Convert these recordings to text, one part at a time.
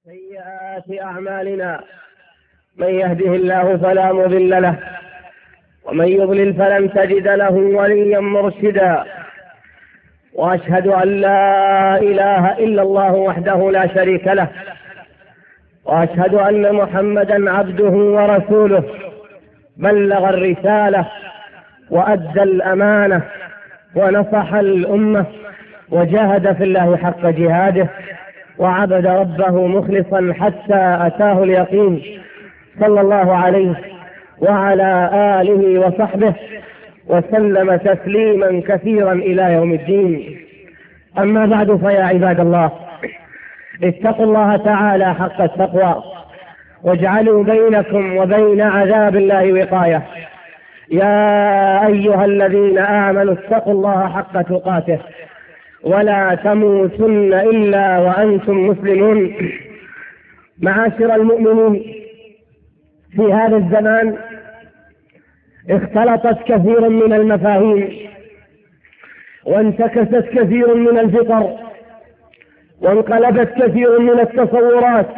سيئات أعمالنا، من يهده الله فلا مضل له، ومن يضلل فلن تجد له وليا مرشدا. وأشهد أن لا إله إلا الله وحده لا شريك له، وأشهد أن محمدا عبده ورسوله، بلغ الرسالة وأدى الأمانة ونصح الأمة وجاهد في الله حق جهاده، وعبد ربه مخلصا حتى أتاه اليقين، صلى الله عليه وعلى آله وصحبه وسلم تسليما كثيرا إلى يوم الدين. أما بعد، فيا عباد الله، اتقوا الله تعالى حق التقوى، واجعلوا بينكم وبين عذاب الله وقاية. يا أيها الذين آمنوا اتقوا الله حق تقاته ولا تموتن إلا وأنتم مسلمون. معاشر المؤمنين، في هذا الزمان اختلطت كثير من المفاهيم، وانتكست كثير من الفطر، وانقلبت كثير من التصورات،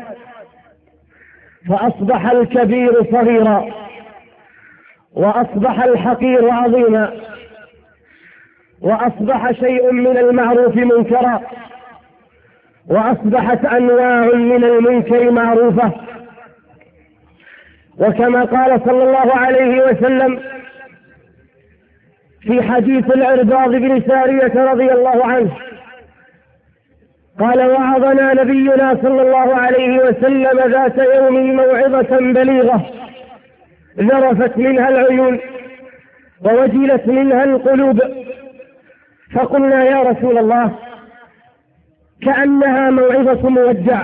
فأصبح الكبير صغيرا، وأصبح الحقير عظيما، وأصبح شيء من المعروف منكرا، وأصبحت أنواع من المنكر معروفة. وكما قال صلى الله عليه وسلم في حديث العرباض بن سارية رضي الله عنه، قال: وعظنا نبينا صلى الله عليه وسلم ذات يوم موعظة بليغة، ذرفت منها العيون ووجلت منها القلوب، فقلنا: يا رسول الله، كأنها موعظة مودع،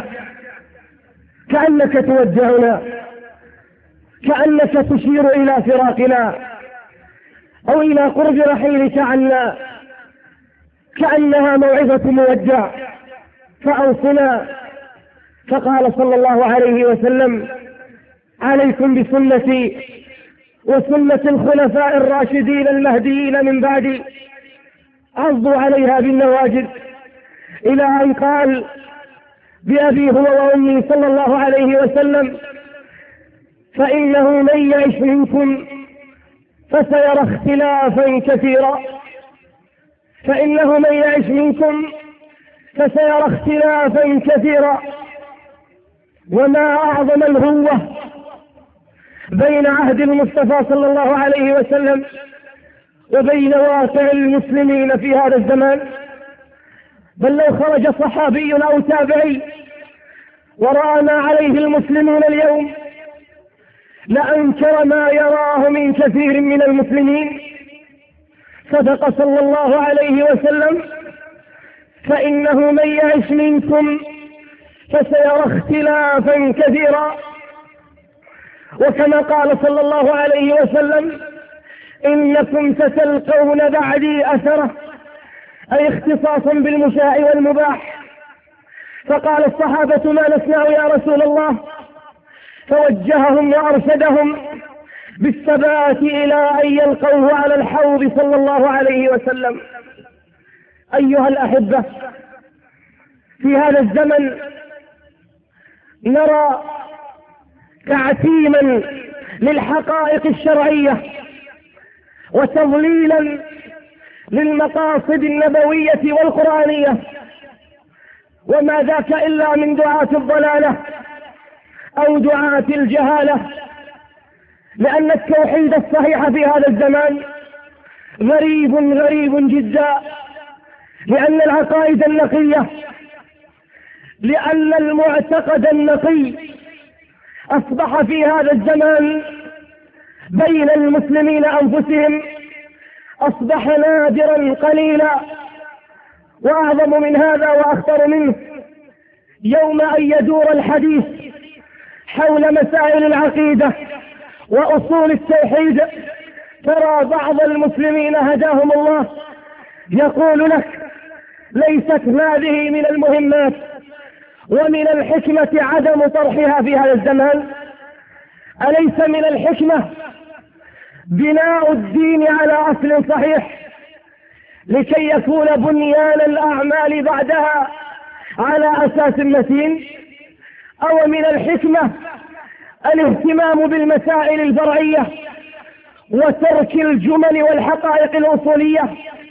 كأنك تودعنا، كأنك تشير إلى فراقنا أو إلى قرب رحيلك عنا، كأنها موعظة مودع، فأوصنا. فقال صلى الله عليه وسلم: عليكم بسنتي وسنة الخلفاء الراشدين المهديين من بعدي، عضوا عليها بالنواجذ، إلى أن قال بأبي هو وأمي صلى الله عليه وسلم: فإنه من يعش منكم فسيرى اختلافا كثيرا، فإنه من يعش منكم فسيرى اختلافا كثيرا. وما أعظم الهوة بين عهد المصطفى صلى الله عليه وسلم وبين واقع المسلمين في هذا الزمان. بل لو خرج صحابي أو تابعي ورأى ما عليه المسلمون اليوم لأنكر ما يراه من كثير من المسلمين. صدق صلى الله عليه وسلم: فإنه من يعش منكم فسيرى اختلافا كثيرا. وكما قال صلى الله عليه وسلم: إنكم ستلقون بعدي أثرة، أي اختصاصا بالمشاع والمباح. فقال الصحابة: ما نصنع يا رسول الله؟ فوجههم وأرشدهم بالثبات إلى أن يلقوه على الحوض صلى الله عليه وسلم. أيها الأحبة، في هذا الزمن نرى تعتيما للحقائق الشرعية وتضليلا للمقاصد النبوية والقرآنية، وما ذاك إلا من دعاة الضلالة أو دعاة الجهالة. لأن التوحيد الصحيح في هذا الزمان غريب جدا، لأن العقائد النقية، لأن المعتقد النقي أصبح في هذا الزمان بين المسلمين أنفسهم، أصبح نادرا قليلا. وأعظم من هذا وأخطر منه، يوم أن يدور الحديث حول مسائل العقيدة وأصول التوحيد، ترى بعض المسلمين هداهم الله يقول لك: ليست هذه من المهمات ومن الحكمة عدم طرحها في هذا الزمان. أليس من الحكمة بناء الدين على أصل صحيح لكي يكون بنيان الأعمال بعدها على أساس متين؟ أو من الحكمة الاهتمام بالمسائل الفرعية وترك الجمل والحقائق الأصولية؟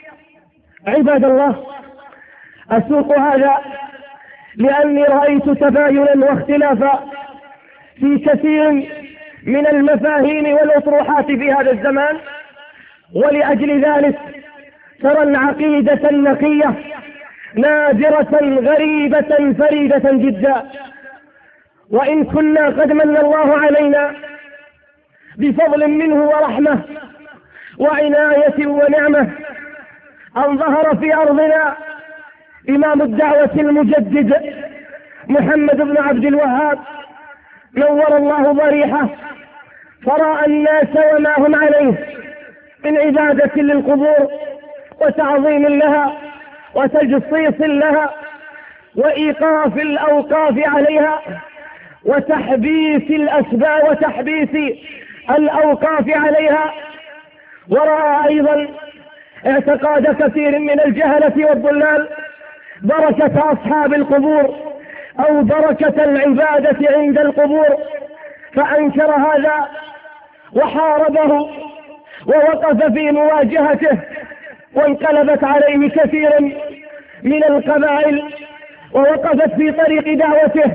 عباد الله، أسوق هذا لأني رأيت تباينا واختلافا في كثير من المفاهيم والأطروحات في هذا الزمان، ولأجل ذلك ترى العقيدة النقية نادرة غريبة فريدة جدا. وإن كنا قد من الله علينا بفضل منه ورحمة وعناية ونعمة أن ظهر في أرضنا إمام الدعوة المجدد محمد بن عبد الوهاب نور الله ضريحه، فرأى الناس وما هم عليه من عبادة للقبور وتعظيم لها وتجصيص لها وإيقاف الأوقاف عليها وتحبيس الأسباب وتحبيس الأوقاف عليها، ورأى أيضا اعتقاد كثير من الجهلة والضلال بركة أصحاب القبور أو بركة العبادة عند القبور، فأنكر هذا وحاربه ووقف في مواجهته، وانقلبت عليه كثير من القبائل ووقفت في طريق دعوته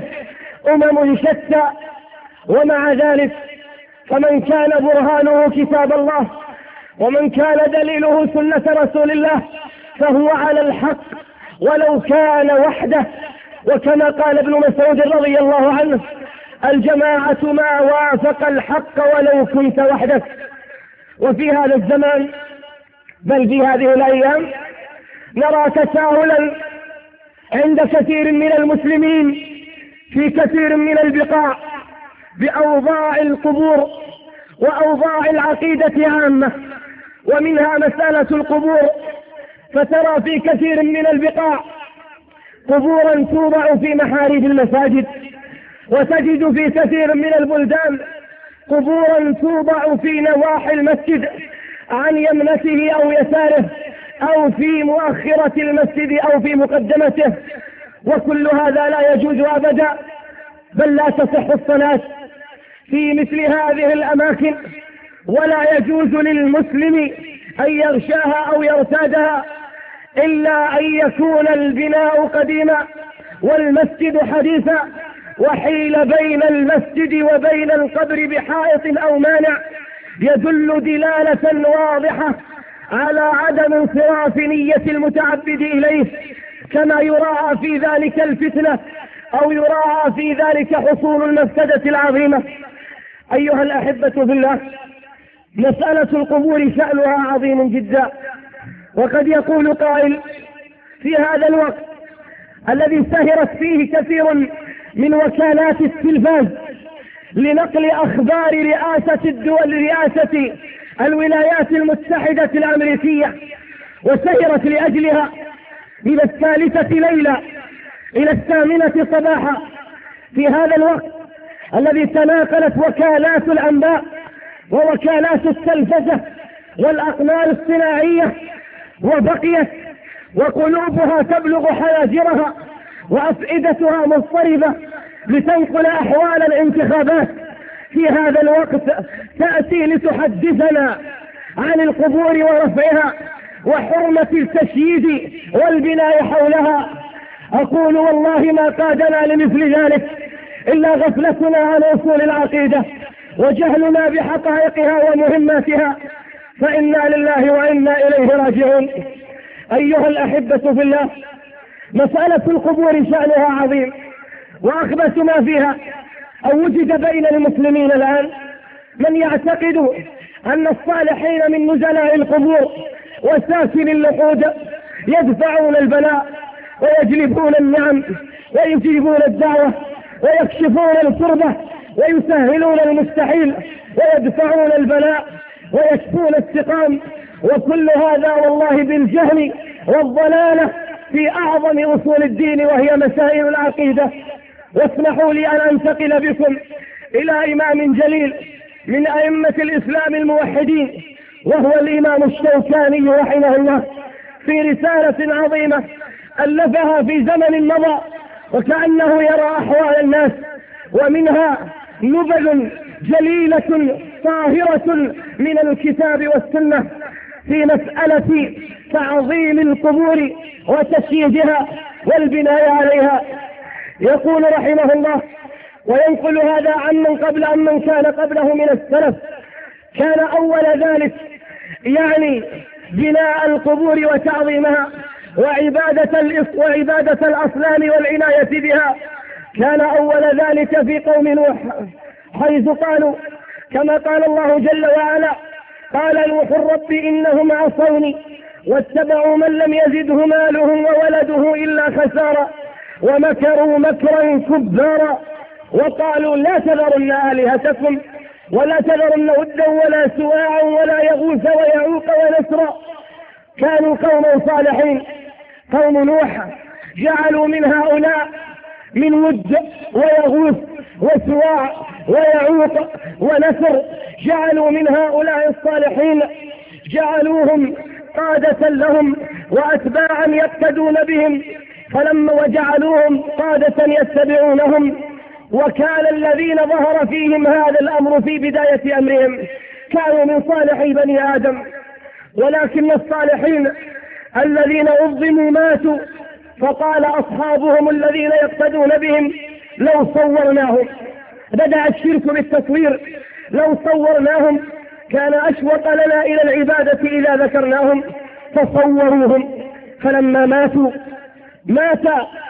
شتى. ومع ذلك فمن كان برهانه كتاب الله ومن كان دليله سنة رسول الله فهو على الحق ولو كان وحده. وكما قال ابن مسعود رضي الله عنه: الجماعة ما وافق الحق ولو كنت وحدك. وفي هذا الزمان بل في هذه الأيام نرى تساهلا عند كثير من المسلمين في كثير من البقاع بأوضاع القبور وأوضاع العقيدة عامة، ومنها مسألة القبور. فترى في كثير من البقاع قبورا توضع في محاريب المساجد، وتجد في كثير من البلدان قبورا توضع في نواحي المسجد عن يمنته أو يساره أو في مؤخرة المسجد أو في مقدمته، وكل هذا لا يجوز أبدا، بل لا تصح الصلاة في مثل هذه الأماكن، ولا يجوز للمسلم أن يغشاها أو يرتادها إلا أن يكون البناء قديما والمسجد حديثا، وحيل بين المسجد وبين القبر بحائط أو مانع يدل دلالة واضحة على عدم انصراف نية المتعبد إليه، كما يراعى في ذلك الفتنة أو يراعى في ذلك حصول المفسدة العظيمة. أيها الأحبة في الله، مسألة القبور شأنها عظيم جدا، وقد يقول قائل: في هذا الوقت الذي سهرت فيه كثير من وكالات التلفاز لنقل أخبار رئاسة الولايات المتحدة الأمريكية، وسهرت لأجلها من 3 ليلة إلى 8 صباحا، في هذا الوقت الذي تناقلت وكالات الأنباء ووكالات التلفزة والأقمار الصناعية وبقيت وقلوبها تبلغ حناجرها وأفئدتها مضطربة لتنقل أحوال الانتخابات، في هذا الوقت تأتي لتحدثنا عن القبور ورفعها وحرمة التشييد والبناء حولها. أقول والله ما قادنا لمثل ذلك إلا غفلتنا عن أصول العقيدة وجهلنا بحقائقها ومهماتها، فإنا لله وإنا إليه راجعون. أيها الأحبة في الله، مسألة القبور شأنها عظيم، وأخبث ما فيها أو وجد بين المسلمين الآن من يعتقد أن الصالحين من نزلاء القبور وساكن اللقود يدفعون البلاء ويجلبون النعم ويجيبون الدعوة ويكشفون الكربة ويسهلون المستحيل ويدفعون البلاء ويكفون السقام، وكل هذا والله بالجهل والضلالة في أعظم أصول الدين وهي مسائل العقيدة. واسمحوا لي أن أنتقل بكم إلى إمام جليل من أئمة الإسلام الموحدين، وهو الإمام الشوكاني رحمه الله، في رسالة عظيمة ألفها في زمن مضى وكأنه يرى أحوال الناس ومنها نبذ جليلة طاهرة من الكتاب والسنة في مسألة تعظيم القبور وتشييدها والبناء عليها. يقول رحمه الله: وينقل هذا عمن كان قبله من السلف: كان أول ذلك يعني بناء القبور وتعظيمها وعبادة الأصنام والعناية بها، كان أول ذلك في قوم نوح، حيث قالوا كما قال الله جل وعلا: قال نوح رب إنهم عصوني واتبعوا من لم يزده ماله وولده إلا خسارا ومكروا مكرا كبارا وقالوا لا تذرن آلهتكم ولا تذرن ودا ولا سواعا ولا يغوث ويعوق ونسرا. كانوا قوما صالحين. قوم نوح جعلوا من هؤلاء من ود ويغوث وسواع ويعوق ونسر، جعلوا من هؤلاء الصالحين، جعلوهم قادة لهم وأتباعا يقتدون بهم، وجعلوهم قادة يتبعونهم. وكان الذين ظهر فيهم هذا الأمر في بداية أمرهم كانوا من صالحي بني آدم، ولكن الصالحين الذين عظموا ماتوا، فقال أصحابهم الذين يقتدون بهم: لو صورناهم، بدأ الشرك بالتصوير، لو صورناهم كان أشوق لنا إلى العبادة إذا ذكرناهم، فصوروهم. فلما ماتوا مات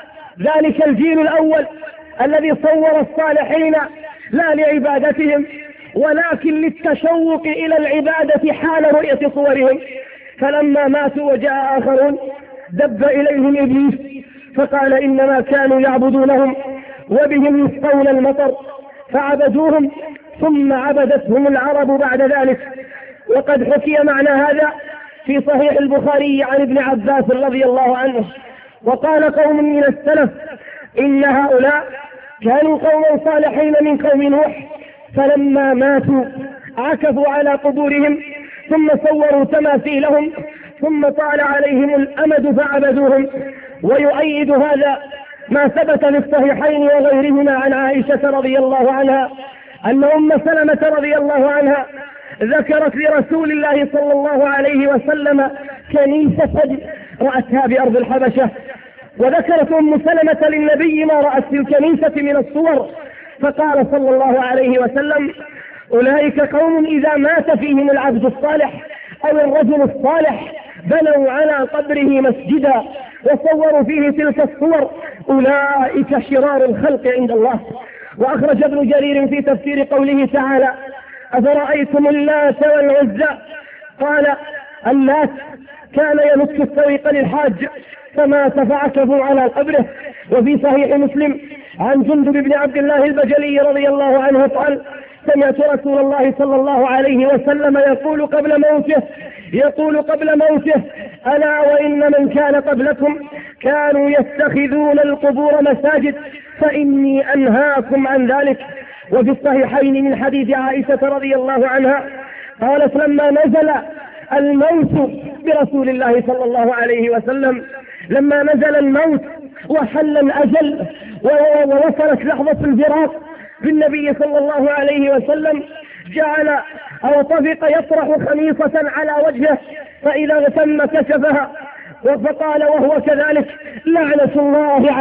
ذلك الجيل الأول الذي صور الصالحين لا لعبادتهم ولكن للتشوق إلى العبادة حال رؤية صورهم. فلما ماتوا وجاء آخرون دب إليهم إبليس فقال إنما كانوا يعبدونهم وبهم يسقون المطر، فعبدوهم ثم عبدتهم العرب بعد ذلك. وقد حكي معنى هذا في صحيح البخاري عن ابن عباس رضي الله عنه. وقال قوم من السلف: إن هؤلاء كانوا قوما صالحين من قوم نوح، فلما ماتوا عكفوا على قبورهم ثم صوروا تماثيلهم ثم طال عليهم الأمد فعبدوهم. ويؤيد هذا ما ثبت في الصحيحين وغيرهما عن عائشة رضي الله عنها أن أم سلمة رضي الله عنها ذكرت لرسول الله صلى الله عليه وسلم كنيسة رأتها بأرض الحبشة، وذكرت أم سلمة للنبي ما رأت في الكنيسة من الصور، فقال صلى الله عليه وسلم: أولئك قوم إذا مات فيهم العبد الصالح أو الرجل الصالح بنوا على قبره مسجدا وصوروا فيه تلك الصور، أولئك شرار الخلق عند الله. وأخرج ابن جرير في تفسير قوله تعالى: أفرأيتم اللات والعزى، قال: اللات كان يمس الطريق للحاج فمات فعكفوا على قبره. وفي صحيح مسلم عن جندب بن عبد الله البجلي رضي الله عنه قال: سمعت رسول الله صلى الله عليه وسلم يقول قبل موته: ألا وإن من كان قبلكم كانوا يتخذون القبور مساجد فإني أنهاكم عن ذلك. وفي الصحيحين من حديث عائشة رضي الله عنها قالت: لما نزل الموت برسول الله صلى الله عليه وسلم، لما نزل الموت وحل الأجل ووصلت لحظة الفراق بالنبي صلى الله عليه وسلم، جعل أو طفق يطرح خميصة على وجهه، فإذا اغتم كشفها، فقال وهو كذلك: لعنة الله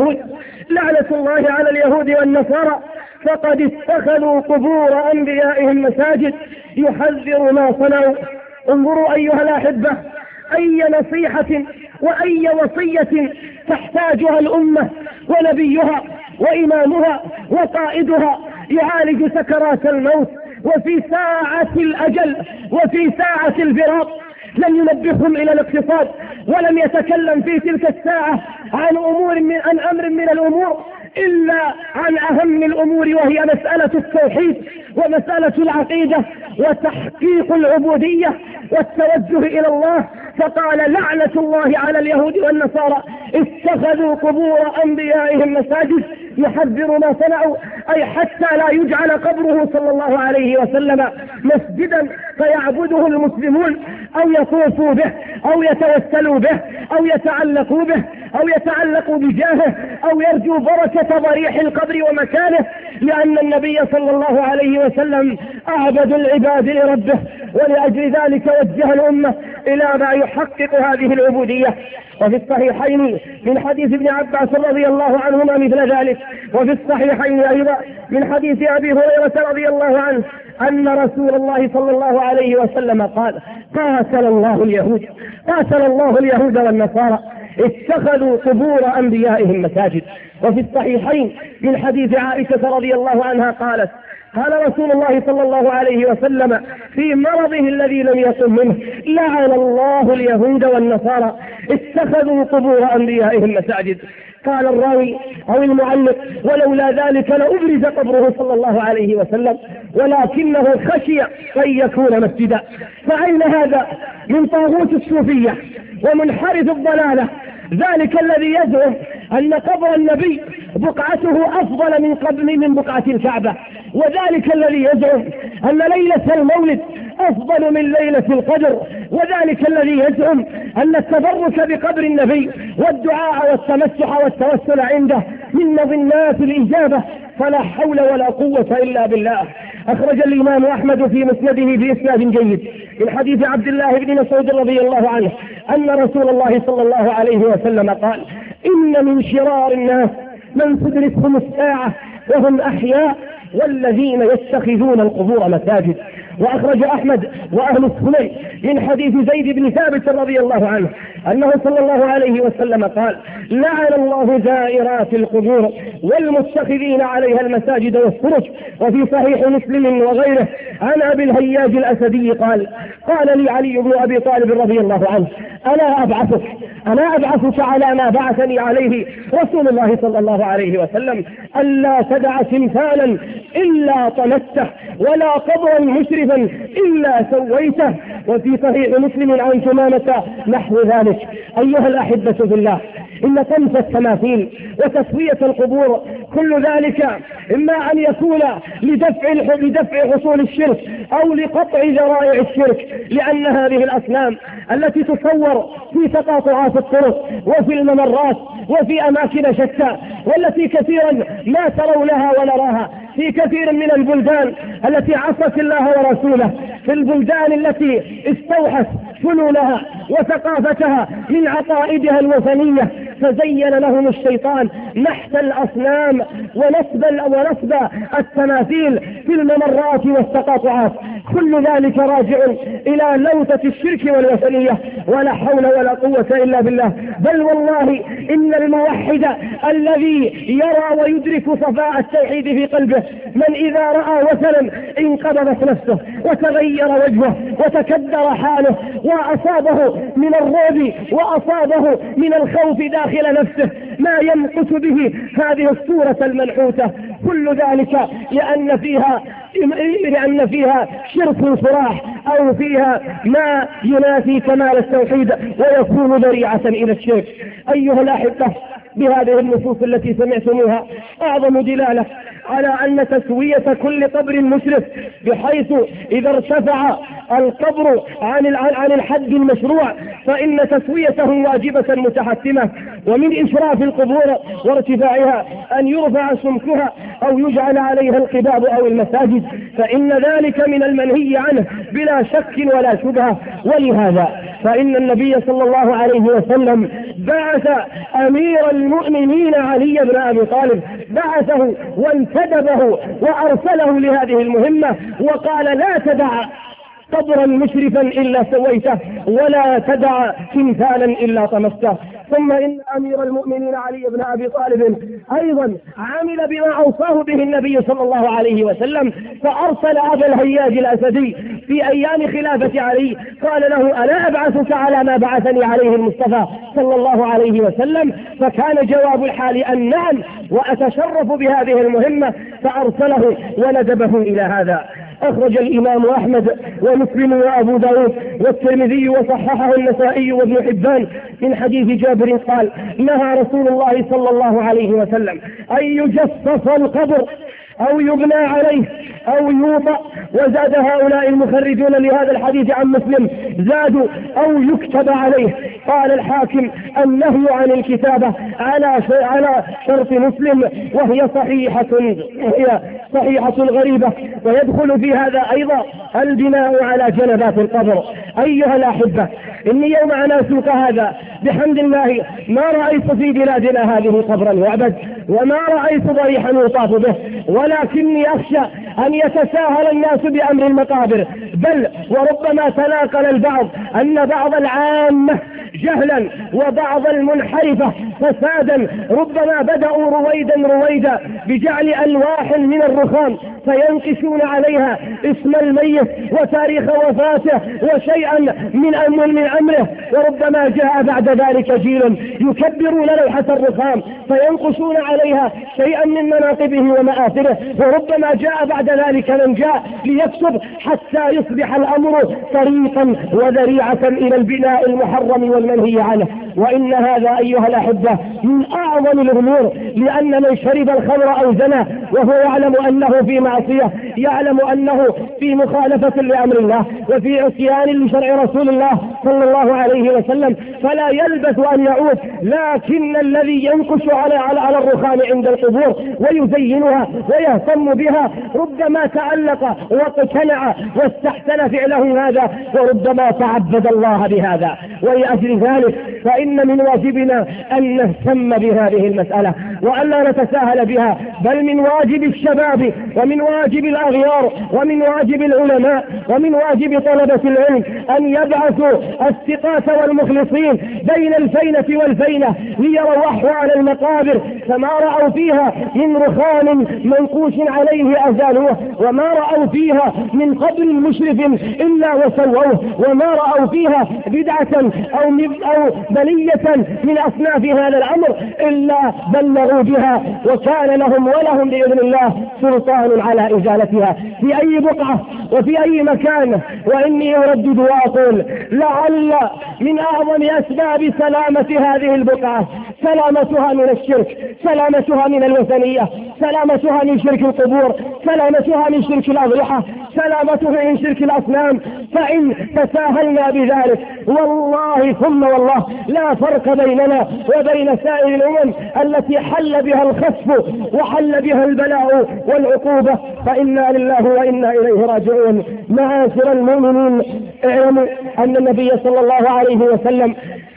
على اليهود والنصارى فقد اتخذوا قبور أنبيائهم مساجد يحذر ما صنعوا. انظروا أيها الأحبة أي نصيحة وأي وصية تحتاجها الأمة ونبيها وإمامها وقائدها يعالج سكرات الموت وفي ساعة الأجل وفي ساعة الفراق. لم ينبههم إلى الاقتصاد ولم يتكلم في تلك الساعة عن أمر من الأمور إلا عن أهم الأمور، وهي مسألة التوحيد ومسألة العقيدة وتحقيق العبودية والتوجه إلى الله. فقال: لعنة الله على اليهود والنصارى اتخذوا قبور أنبيائهم مساجد يحذر ما صنعوا، أي حتى لا يجعل قبره صلى الله عليه وسلم مسجدا فيعبده المسلمون أو يطوفوا به أو يتوسلوا به أو يتعلقوا به أو يتعلقوا بجاهه أو يرجوا بركة ضريح القبر ومكانه. لأن النبي صلى الله عليه وسلم أعبد العباد لربه، ولأجل ذلك وجه الأمة إلى ما يحقق هذه العبودية. وفي الصحيحين من حديث ابن عباس رضي الله عنهما مثل ذلك، وفي الصحيحين أيضا من حديث أبي هريرة رضي الله عنه أن رسول الله صلى الله عليه وسلم قال: قاتل الله اليهود والنصارى اتخذوا قبور أنبيائهم مساجد. وفي الصحيحين من حديث عائشة رضي الله عنها قالت: قال رسول الله صلى الله عليه وسلم في مرضه الذي لم يقم منه: لعن الله اليهود والنصارى اتخذوا قبور أنبيائهم مساجد. قال الراوي أو المعلق: ولولا ذلك لأبرز قبره صلى الله عليه وسلم، ولكنه خشي أن يكون مسجدا. فأين هذا من طاغوت الصوفية ومنحرف الضلالة ذلك الذي يزعم أن قبر النبي بقعته أفضل من بقعة الكعبة، وذلك الذي يزعم أن ليلة المولد أفضل من ليلة القدر، وذلك الذي يزعم أن التبرك بقبر النبي والدعاء والتمسح والتوسل عنده من مظنات الإجابة. فلا حول ولا قوة إلا بالله. أخرج الإمام أحمد في مسنده بإسناد جيد من حديث عبد الله بن مسعود رضي الله عنه أن رسول الله صلى الله عليه وسلم قال: إن من شرار الناس من تدركهم الساعة وهم أحياء والذين يتخذون القبور مساجد. وأخرج أحمد وأهل السنن من حديث زيد بن ثابت رضي الله عنه أنه صلى الله عليه وسلم قال: لعن الله زائرات القبور والمتخذين عليها المساجد والسرج. وفي صحيح مسلم وغيره عن أبي الهياج الأسدي قال: قال لي علي بن أبي طالب رضي الله عنه: ألا أبعثك على ما بعثني عليه رسول الله صلى الله عليه وسلم: ألا تدع تمثالا إلا طمسته ولا قبرا مشرفا إلا سويته. وفي صحيح مسلم عن ثمامة نحو ذلك. أيها الأحبة في الله، إن طمس التماثيل وتسوية القبور كل ذلك إما أن يكون لدفع حصول الشرك أو لقطع ذرائع الشرك، لأن هذه الأصنام التي تصور في تقاطعات الطرق وفي الممرات وفي أماكن شتى، والتي كثيرا ما ترونها ونراها في كثير من البلدان التي عصت الله ورسوله، في البلدان التي استوحت فنونها وثقافتها من عقائدها الوثنية، فزين لهم الشيطان نحت الأصنام ونصب التماثيل في الممرات والتقاطعات. كل ذلك راجع إلى لوثة الشرك والوثنية، ولا حول ولا قوة إلا بالله. بل والله إن الموحد الذي يرى ويدرك صفاء التوحيد في قلبه من إذا رأى وثنا انقبضت نفسه وتغير وجهه وتكدر حاله، وأصابه من الرعب وأصابه من الخوف داخل نفسه ما يمقت به هذه الصورة المنحوتة. كل ذلك لأن فيها شرك صراح أو فيها ما ينافي كمال التوحيد ويكون ذريعة إلى الشرك. أيها الأحبة، بهذه النصوص التي سمعتموها أعظم دلالة على أن تسوية كل قبر مشرف، بحيث إذا ارتفع القبر عن الحد المشروع فإن تسويته واجبة متحتمة. ومن إشراف القبور وارتفاعها أن يرفع سمكها أو يجعل عليها القباب أو المساجد، فإن ذلك من المنهي عنه بلا شك ولا شبهة. ولهذا فإن النبي صلى الله عليه وسلم بعث أمير المؤمنين علي بن أبي طالب، بعثه وانتدبه وأرسله لهذه المهمة، وقال: لا تدع قبرا مشرفا إلا سويته ولا تدع تمثالا إلا طمسته. ثم إن أمير المؤمنين علي بن أبي طالب أيضا عمل بما أوصاه به النبي صلى الله عليه وسلم، فأرسل أبا الهياج الأسدي في أيام خلافة علي قال له: ألا أبعثك على ما بعثني عليه المصطفى صلى الله عليه وسلم؟ فكان جواب الحال أن نعم، وأتشرف بهذه المهمة، فأرسله وندبه إلى هذا. أخرج الإمام أحمد ومسلم وأبو داود والترمذي وصححه النسائي وابن حبان من حديث جابر قال: نهى رسول الله صلى الله عليه وسلم أن يجصص القبر أو يبنى عليه أو يوطأ. وزاد هؤلاء المخرجون لهذا الحديث عن مسلم زادوا أو يكتب عليه. قال الحاكم النهي عن الكتابة على شرط مسلم وهي صحيحة غريبة. ويدخل في هذا أيضا البناء على جنبات القبر. أيها الأحبة، إني يوم أنا أسوق هذا بحمد الله ما رأيت في بلادنا هذه قبرا يعبد، وما رأيت ضريحا يطاف به، ولكني أخشى أن يتساهل الناس بأمر المقابر، بل وربما تناقل البعض أن بعض العامة جهلا وبعض المنحرفة فسادا ربما بدأوا رويدا بجعل ألواح من الرخام فينقشون عليها اسم الميت وتاريخ وفاته وشيئا من أمره، وربما جاء بعد ذلك جيل يكبرون لوحة الرخام فينقشون عليها شيئا من مناقبه ومآثره، وربما جاء بعد ذلك من جاء ليكتب حتى يصبح الأمر طريقا وذريعة إلى البناء المحرم والمنهي عنه. وإن هذا أيها الأحبة من أعظم الأمور، لأن من شرب الخمر أو زنى وهو يعلم أنه في معصية، يعلم أنه في مخالفة لأمر الله وفي عصيان لشرع رسول الله صلى الله عليه وسلم، فلا يلبث أن يعود. لكن الذي ينقش على الرخام عند القبور ويزينها ويهتم بها ربما تعلق واقتنع واستحسن فعله هذا، وربما تعبد الله بهذا. ولأجل ذلك فإن من واجبنا أن نهتم بهذه المسألة وألا نتساهل بها، بل من واجب الشباب ومن واجب الأغيار ومن واجب العلماء ومن واجب طلبة العلم أن يبعثوا الثقات والمخلصين بين الفينة والفينة ليروا أحوال المقابر، فما رأوا فيها من رخام منقوش عليه أزالوه، وما رأوا فيها من قبر مشرف إلا وسووه، وما رأوا فيها بدعة أو بلية من أصناف هذا الأمر إلا بلغوا بها، وكان لهم ولهم بإذن الله سلطان على إزالتها في أي بقعة وفي أي مكان. وإني أردد وأقول لعل من أعظم أسباب سلامة هذه البقعة سلامتها من الشرك، سلامتها من الوثنية، سلامتها من شرك القبور، سلامتها من شرك الأضرحة، سلامتها من شرك الأصنام. فإن تساهلنا بذلك والله ثم والله لا فرق بيننا وبين سائر الأمم التي حل بها الخسف وحل بها البلاء والعقوبة، فإنا لله وإنا إليه راجعون. معاشر المؤمنين، اعلموا أن النبي صلى الله عليه وسلم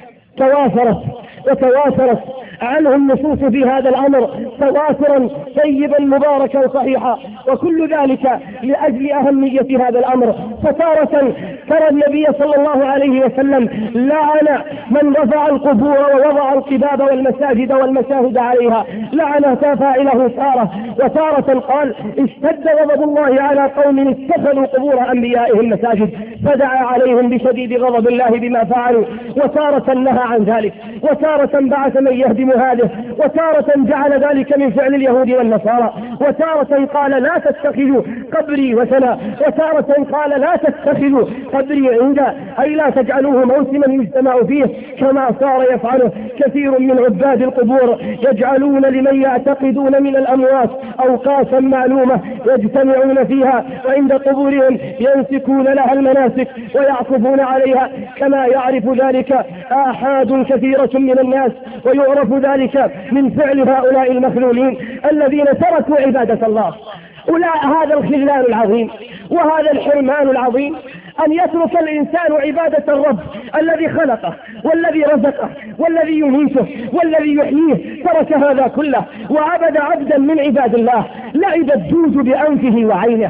وتواترت عنه النصوص في هذا الأمر تواترا طيبا مباركا صحيحا، وكل ذلك لأجل أهمية هذا الأمر. فتارة ترى النبي صلى الله عليه وسلم لعن من رفع القبور ووضع القباب والمساجد والمشاهد عليها، لعن فاعله وتارة قال اشتد غضب الله على قوم اتخذوا قبور أنبيائهم مساجد فدعا عليهم بشديد غضب الله بما فعلوا. وتارة نهى عن ذلك، وتارة بعث من يهدم هذه، وتارة جعل ذلك من فعل اليهود والنصارى، وتارة قال لا تتخذوا قبري وثنا، وتارة قال لا تتخذوا قبري عيدا، أي لا تجعلوه موسما يجتمع فيه كما صار يفعله كثير من عباد القبور، يجعلون لمن يعتقدون من الأموات أوقافا معلومة يجتمعون فيها وعند قبورهم ينسكون لها المناسك ويعكفون عليها، كما يعرف ذلك آحاد كثيرة من الناس، ويعرف ذلك من فعل هؤلاء المخلولين الذين تركوا عبادة الله. هذا الخذلان العظيم وهذا الحرمان العظيم أن يترك الإنسان عبادة الرب الذي خلقه والذي رزقه والذي يميته والذي يحييه، ترك هذا كله وعبد عبدا من عباد الله. لعب الجوز بأنفه وعينه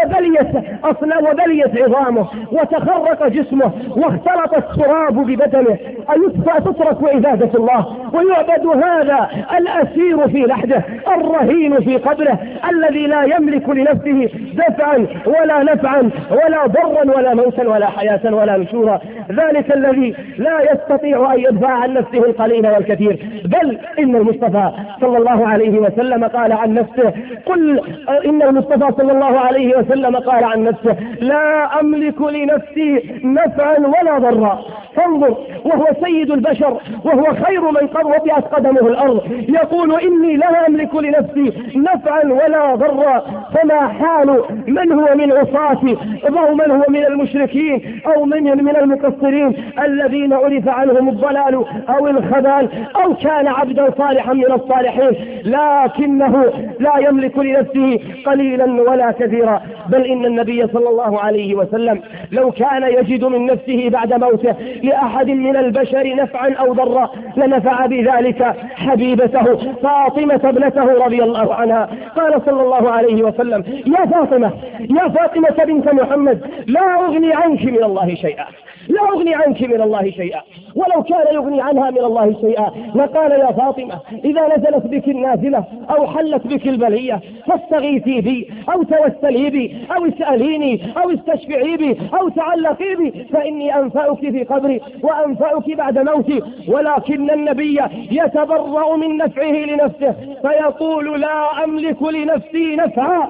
وبليت عظامه وتخرق جسمه واختلط التراب ببدنه، أتترك عبادة الله ويعبد هذا الأسير في لحده الرهين في قبره الذي لا يملك لنفسه دفعا ولا نفعا ولا ضرا ولا موتا ولا حياة ولا نشورا، ذلك الذي لا يستطيع أن يدفع عن نفسه القليل والكثير. بل إن المصطفى صلى الله عليه وسلم قال عن نفسه إن المصطفى صلى الله عليه عليه وسلم قال عن نفسه: لا أملك لنفسي نفعا ولا ضرا. فانظر، وهو سيد البشر وهو خير من وطئت قدمه الأرض، يقول: إني لا أملك لنفسي نفعا ولا ضرا. فما حال من هو من عصاتي أو من هو من المشركين أو من المقصرين الذين عرف عنهم الضلال أو الخبال أو كان عبدا صالحا من الصالحين لكنه لا يملك لنفسه قليلا ولا كثيرا. بل إن النبي صلى الله عليه وسلم لو كان يجد من نفسه بعد موته لأحد من البشر نفعا أو ضرا لنفع بذلك حبيبته فاطمة ابنته رضي الله عنها. قال صلى الله عليه وسلم: يا فاطمة بنت محمد، لا أغني عنك من الله شيئا، لا أغني عنك من الله شيئا. ولو كان يغني عنها من الله شيئا لقال: يا فاطمة، إذا نزلت بك النازلة أو حلت بك البلية فاستغيثي بي أو توسلي بي أو اسأليني أو استشفعي بي أو تعلقي بي، فإني أنفعك في قبري وأنفعك بعد موتي. ولكن النبي يتبرأ من نفعه لنفسه فيقول: لا أملك لنفسي نفعا،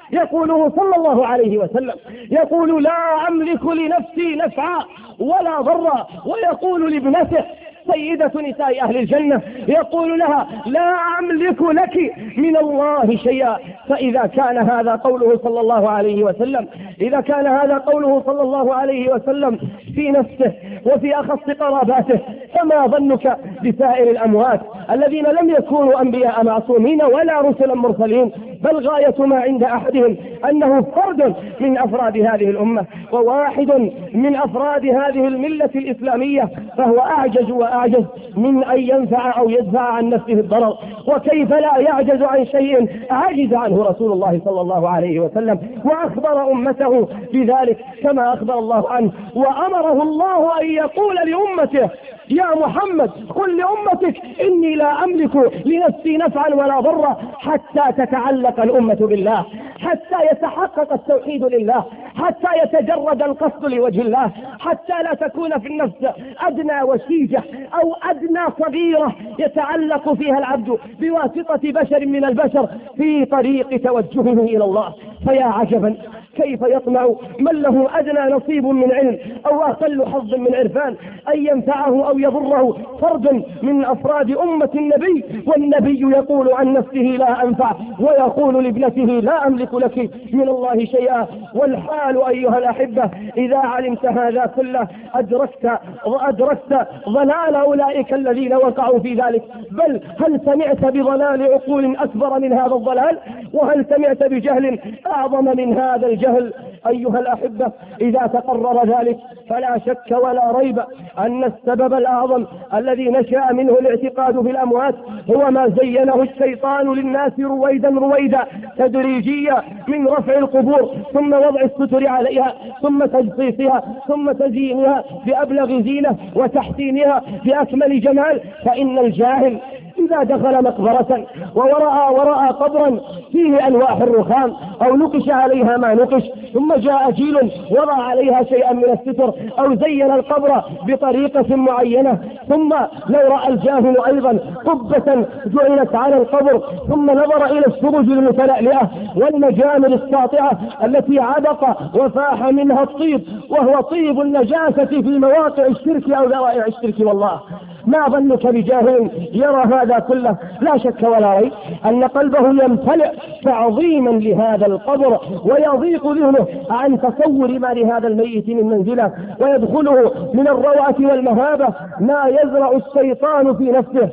يقوله صلى الله عليه وسلم، يقول: لا أملك لنفسي نفعا ولا ضرا. ويقول لابنته سيدة نساء أهل الجنة، يقول لها: لا أملك لك من الله شيئا. فإذا كان هذا قوله صلى الله عليه وسلم، إذا كان هذا قوله صلى الله عليه وسلم في نفسه وفي أخص قراباته، فما ظنك بسائر الأموات الذين لم يكونوا أنبياء معصومين ولا رسلا مرسلين، بل غاية ما عند أحدهم أنه فرد من أفراد هذه الأمة وواحد من أفراد هذه الملة الإسلامية، فهو أعجز وأعجز من أن ينفع أو يدفع عن نفسه الضرر. وكيف لا يعجز عن شيء عجز عنه رسول الله صلى الله عليه وسلم وأخبر أمته بذلك كما أخبر الله عنه، وأمره الله أن يقول لأمته: يا محمد، قل لأمتك إني لا أملك لنفسي نفعا ولا ضرا، حتى تتعلق الأمة بالله، حتى يتحقق التوحيد لله، حتى يتجرد القصد لوجه الله، حتى لا تكون في النفس أدنى وسيجة أو أدنى صغيرة يتعلق فيها العبد بواسطة بشر من البشر في طريق توجهه إلى الله. فيا عجبا كيف يطمع من له أدنى نصيب من علم أو أقل حظ من عرفان أن ينفعه أو يضره فرد من أفراد أمة النبي، والنبي يقول عن نفسه: لا أنفع، ويقول لابنته: لا أملك لك من الله شيئا. والحال أيها الأحبة إذا علمت هذا كله أدركت ضلال أولئك الذين وقعوا في ذلك. بل هل سمعت بضلال عقول أكبر من هذا الضلال؟ وهل سمعت بجهل أعظم من هذا الجهل؟ أيها الأحبة إذا تقرر ذلك فلا شك ولا ريب أن السبب الأعظم الذي نشأ منه الاعتقاد في الأموات هو ما زينه الشيطان للناس رويدا تدريجيا، من رفع القبور ثم وضع الستر عليها ثم تجصيصها ثم تزيينها بأبلغ زينة وتحسينها بأكمل جمال. فإن الجاهل إذا دخل مقبرة ورأى قبرا فيه أنواع الرخام أو نقش عليها ما نقش، ثم جاء جيل وضع عليها شيئا من الستر أو زين القبر بطريقة معينة، ثم لو رأى الجاهل أيضا قبة جعلت على القبر ثم نظر إلى السرج المتلألئة والمجامل الساطعة التي عبق وفاح منها الطيب وهو طيب النجاسة في مواقع الشرك أو ذرائع الشرك، والله ما ظنك بجاهل يرى هذا كله؟ لا شك ولا ريب أن قلبه يمتلئ تعظيما لهذا القبر ويضيق ذهنه عن تصور ما لهذا الميت من منزله، ويدخله من الروعة والمهابة ما يزرع الشيطان في نفسه،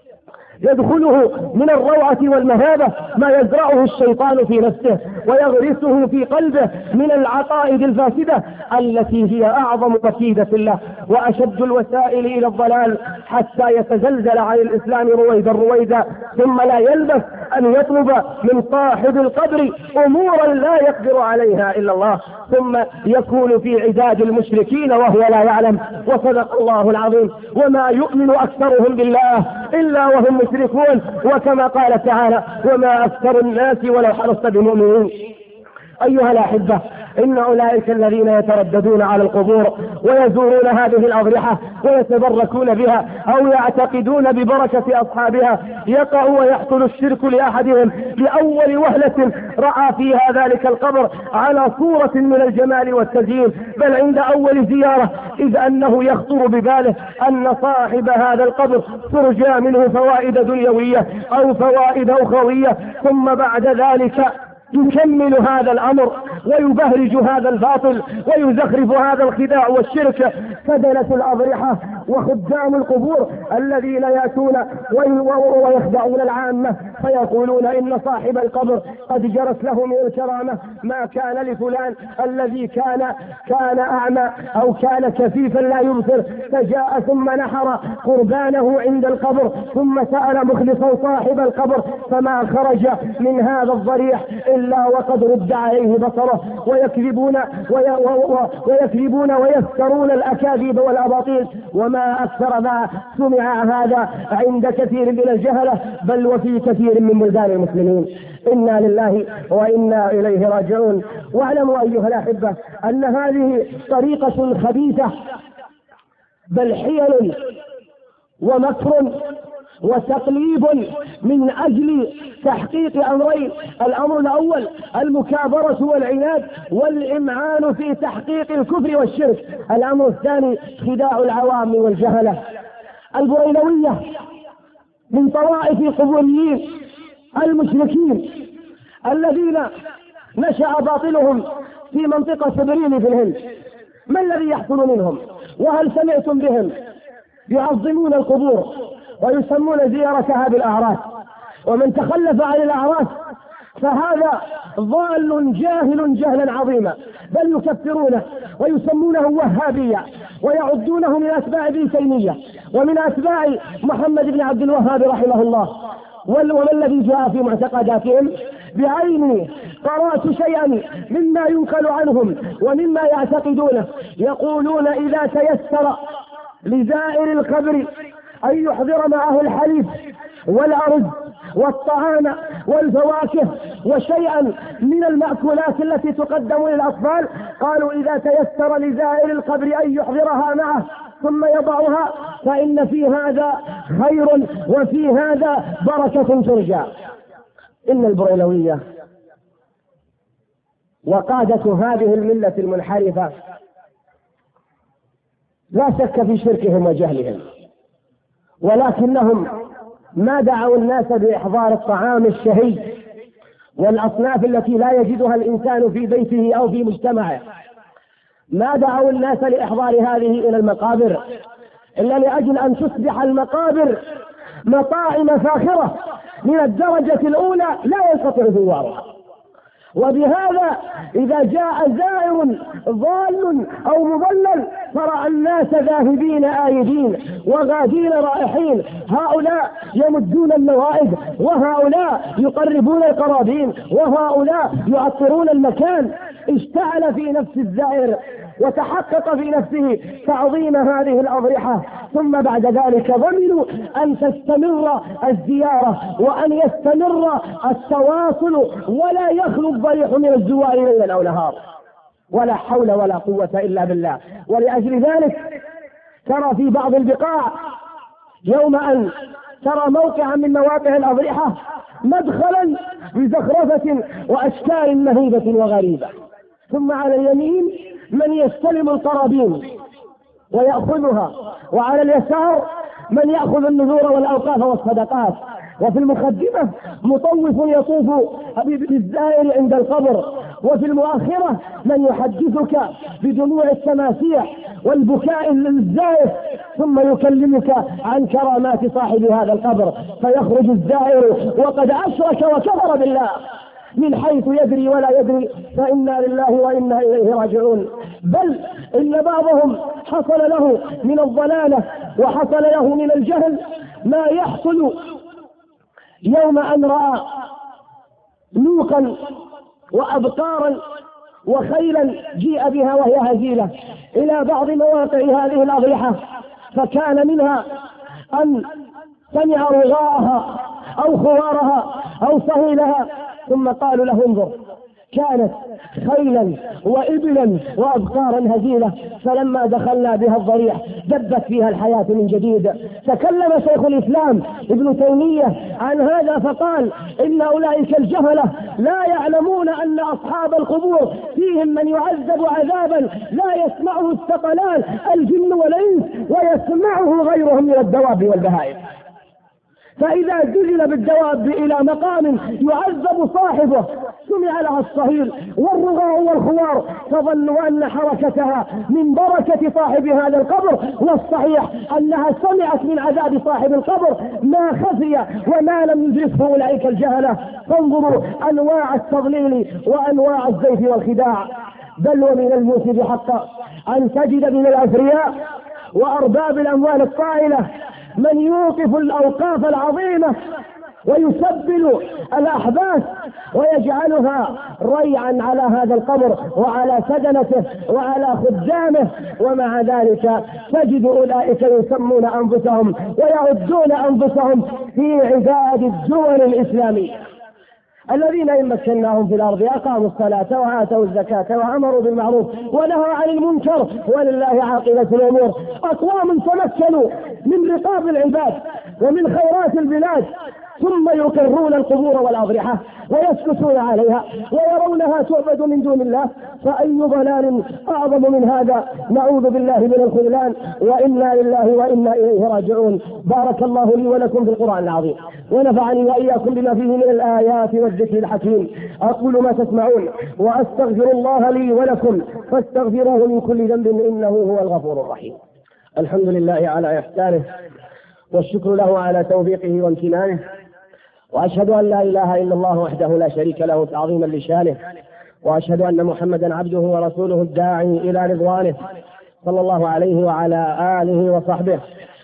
يدخله من الروعة والمهابة ما يزرعه الشيطان في نفسه ويغرسه في قلبه من العقائد الفاسدة التي هي أعظم مكيدة له وأشد الوسائل إلى الضلال، حتى يتزلزل عن الإسلام رويدا ثم لا يلبث أن يطلب من صاحب القبر أمورا لا يقدر عليها إلا الله، ثم يكون في عداد المشركين وهو لا يعلم. وصدق الله العظيم: وما يؤمن أكثرهم بالله إلا وهم مشركون، وكما قال تعالى: وما أكثر الناس ولو حرصت بمؤمنين. أيها الأحبة، إن أولئك الذين يترددون على القبور ويزورون هذه الأضرحة ويتبركون بها أو يعتقدون ببركة أصحابها يقع ويحصل الشرك لأحدهم بأول وهلة رأى فيها ذلك القبر على صورة من الجمال والتزيين، بل عند أول زيارة إذ أنه يخطر بباله أن صاحب هذا القبر ترجى منه فوائد دنيوية أو فوائد أخروية، ثم بعد ذلك يكمل هذا الأمر ويبهرج هذا الباطل ويزخرف هذا الخداع والشرك سدنة الأضرحة وخدام القبور الذين يأتون ويخدعون العامة فيقولون إن صاحب القبر قد جرت له من الكرامة ما كان لفلان الذي كان أعمى أو كان كفيفا لا يبصر، فجاء ثم نحر قربانه عند القبر ثم سأل مخلصا صاحب القبر فما خرج من هذا الضريح إلا وقد رد عليه بصره، ويكذبون ويفترون الأكاذيب والأباطيل. وما أكثر ما سمع هذا عند كثير من الجهلة بل وفي كثير من بلدان المسلمين. إنا لله وإنا إليه راجعون. واعلموا أيها الأحبة أن هذه طريقة خبيثة بل حيل ومكر وتقليب من أجل تحقيق أمرين: الأمر الأول المكابرة والعناد والإمعان في تحقيق الكفر والشرك، الأمر الثاني خداع العوام والجهلة. البريلوية من طوائف قبوريين المشركين الذين نشأ باطلهم في منطقة سبرين في الهند. ما الذي يحصل منهم؟ وهل سمعتم بهم؟ يعظمون القبور ويسمون زيارتها بالأعراس، ومن تخلف عن الأعراس فهذا ضال جاهل جهلا عظيما، بل يكفرونه ويسمونه وهابية ويعدونه من أتباع ابن تيمية ومن أتباع محمد بن عبد الوهاب رحمه الله. وما الذي جاء في معتقداتهم؟ بعيني قرأت شيئا مما ينقل عنهم ومما يعتقدونه، يقولون إذا تيسر لزائر القبر أن يحضر معه الحليب والأرز والطعام والفواكه وشيئا من المأكولات التي تقدم للأطفال، قالوا إذا تيسر لزائر القبر أن يحضرها معه ثم يضعها فإن في هذا خير وفي هذا بركة ترجى. إن البريلوية وقادة هذه الملة المنحرفة لا شك في شركهم وجهلهم، ولكنهم ما دعوا الناس بإحضار الطعام الشهي والأصناف التي لا يجدها الإنسان في بيته أو في مجتمعه، ما دعوا الناس لإحضار هذه إلى المقابر إلا لأجل أن تصبح المقابر مطاعم فاخرة من الدرجة الأولى لا ينقطع زوارها. وبهذا إذا جاء زائر ضال أو مضلل فرأى الناس ذاهبين آيدين وغادين رائحين، هؤلاء يمدون الموائد وهؤلاء يقربون القرابين وهؤلاء يعطرون المكان، اشتعل في نفس الزائر وتحقق في نفسه تعظيم هذه الأضرحة، ثم بعد ذلك ضمنوا أن تستمر الزيارة وأن يستمر التواصل ولا يخلو الضريح من الزوار ليلا أو نهار، ولا حول ولا قوة إلا بالله. ولأجل ذلك ترى في بعض البقاع يوم أن ترى موقعا من مواقع الأضرحة مدخلا بزخرفة وأشكال مهيبة وغريبة، ثم على اليمين من يستلم القرابين ويأخذها، وعلى اليسار من يأخذ النذور والأوقاف والصدقات، وفي المقدمة مطوف يطوف بالزائر عند القبر، وفي المؤخرة من يحدثك بدموع التماسيح والبكاء للزائر ثم يكلمك عن كرامات صاحب هذا القبر، فيخرج الزائر وقد أشرك وكفر بالله من حيث يدري ولا يدري، فإنا لله وإنا إليه راجعون. بل إن بعضهم حصل له من الضلالة وحصل له من الجهل ما يحصل يوم أن رأى نوقا وأبقارا وخيلا جيء بها وهي هزيلة إلى بعض مواقع هذه الأضرحة، فكان منها أن سمع رغاءها أو خوارها أو صهيلها، ثم قالوا له انظر كانت خيلا وإبلا وأبقارا هزيلة، فلما دخلنا بها الضريح دبت فيها الحياة من جديد. تكلم شيخ الإسلام ابن تيمية عن هذا فقال: إن أولئك الجهلة لا يعلمون أن أصحاب القبور فيهم من يعذب عذابا لا يسمعه الثقلان الجن والإنس ويسمعه غيرهم من الدواب والبهائم. فإذا زلل بالدواب إلى مقام يعذب صاحبه سمع لها الصهيل والرغاء والخوار، فظنوا أن حركتها من بركة صاحب هذا القبر، والصحيح أنها سمعت من عذاب صاحب القبر ما خفي وما لم يدركه أولئك الجهلة. فانظروا أنواع التضليل وأنواع الزيف والخداع. بل ومن الموسف حقا أن تجد من الأثرياء وأرباب الأموال الطائلة من يوقف الأوقاف العظيمة ويسبل الأحداث ويجعلها ريعا على هذا القبر وعلى سدنته وعلى خدامه، ومع ذلك تجد أولئك يسمون أنفسهم ويعدون أنفسهم في عداد الدول الإسلامية، الذين إن مكناهم في الأرض أقاموا الصلاة وآتوا الزكاة وأمروا بالمعروف ونهوا عن المنكر ولله عاقبة الأمور. أقوام تمكنوا من رقاب العباد ومن خيرات البلاد ثم يقرون القبور والأضرحة ويسكتون عليها ويرونها تعبد من دون الله، فأي ضلال أعظم من هذا؟ نعوذ بالله من الخذلان، وإنا لله وإنا إليه راجعون. بارك الله لي ولكم في القرآن العظيم، ونفعني وإياكم بما فيه من الآيات والذكر الحكيم. أقول ما تسمعون وأستغفر الله لي ولكم فاستغفروه من كل ذنب إنه هو الغفور الرحيم. الحمد لله على إحسانه والشكر له على توفيقه وامتنانه، وأشهد أن لا إله إلا الله وحده لا شريك له تعظيما لشانه، وأشهد أن محمدا عبده ورسوله الداعي إلى رضوانه صلى الله عليه وعلى آله وصحبه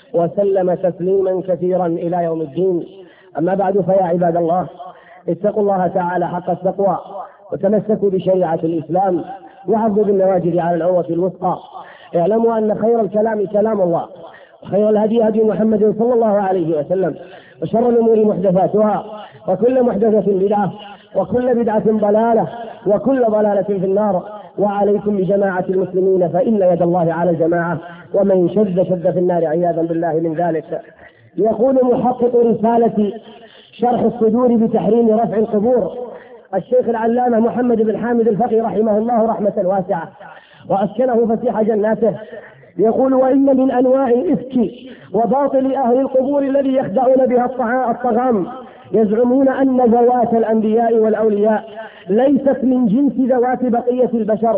وسلم تسليما كثيرا إلى يوم الدين. أما بعد، فيا عباد الله، اتقوا الله تعالى حق التقوى وتمسكوا بشريعة الإسلام وعضوا بالنواجذ على العروة الوثقى. اعلموا أن خير الكلام كلام الله، وخير الهدي هدي محمد صلى الله عليه وسلم، وشر الأمور محدثاتها، وكل محدثة بدعة، وكل بدعة ضلالة، وكل ضلالة في النار. وعليكم بجماعة المسلمين فإن يد الله على الجماعة، ومن شد في النار عياذا بالله من ذلك. يقول محقق رسالة شرح الصدور بتحريم رفع القبور الشيخ العلامة محمد بن حامد الفقي رحمه الله رحمة واسعة وأسكنه فسيح جناته، يقول: وإن من أنواع الإفك وباطل أهل القبور الذي يخدعون بها الطغام يزعمون أن ذوات الأنبياء والأولياء ليست من جنس ذوات بقية البشر،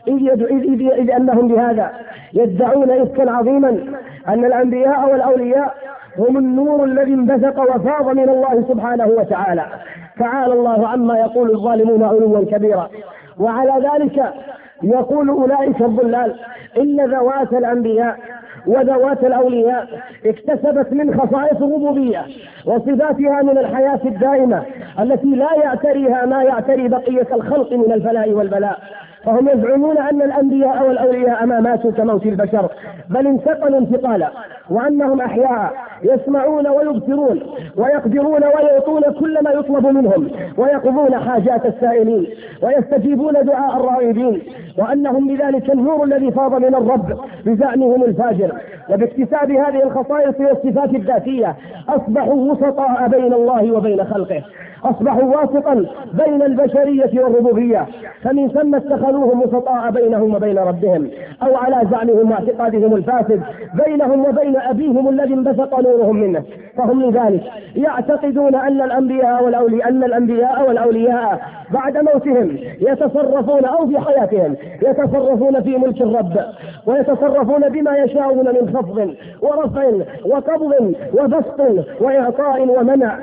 إذ أنهم بهذا يدعون إفكا عظيما أن الأنبياء والأولياء هم النور الذي انبثق وفاض من الله سبحانه وتعالى. تعالى الله عما يقول الظالمون علوا كبيرا. وعلى ذلك يقول أولئك الضلال إن ذوات الأنبياء وذوات الأولياء اكتسبت من خصائص الربوبية وصفاتها من الحياة الدائمة التي لا يعتريها ما يعتري بقية الخلق من الفلاء والبلاء، فهم يزعمون أن الأنبياء والأولياء ما ماتوا كموت البشر بل انتقلوا انتقالا، وأنهم أحياء يسمعون ويبصرون ويقدرون ويعطون كل ما يطلب منهم ويقضون حاجات السائلين ويستجيبون دعاء الراغبين، وأنهم بذلك النور الذي فاض من الرب بزعمهم الفاجر. وباكتساب هذه الخصائص والصفات الذاتية أصبحوا وسطاء بين الله وبين خلقه، أصبحوا واسطا بين البشرية والربوبية، فمن ثم اتخذوهم وسطاء بينهم وبين ربهم، أو على زعمهم واعتقادهم الفاسد بينهم وبين أبيهم الذي انبثق نورهم منه. فهم لذلك يعتقدون أن الأنبياء والأولياء بعد موتهم يتصرفون أو في حياتهم يتصرفون في ملك الرب، ويتصرفون بما يشاءون من خفض ورفع وقبض وبسط وإعطاء ومنع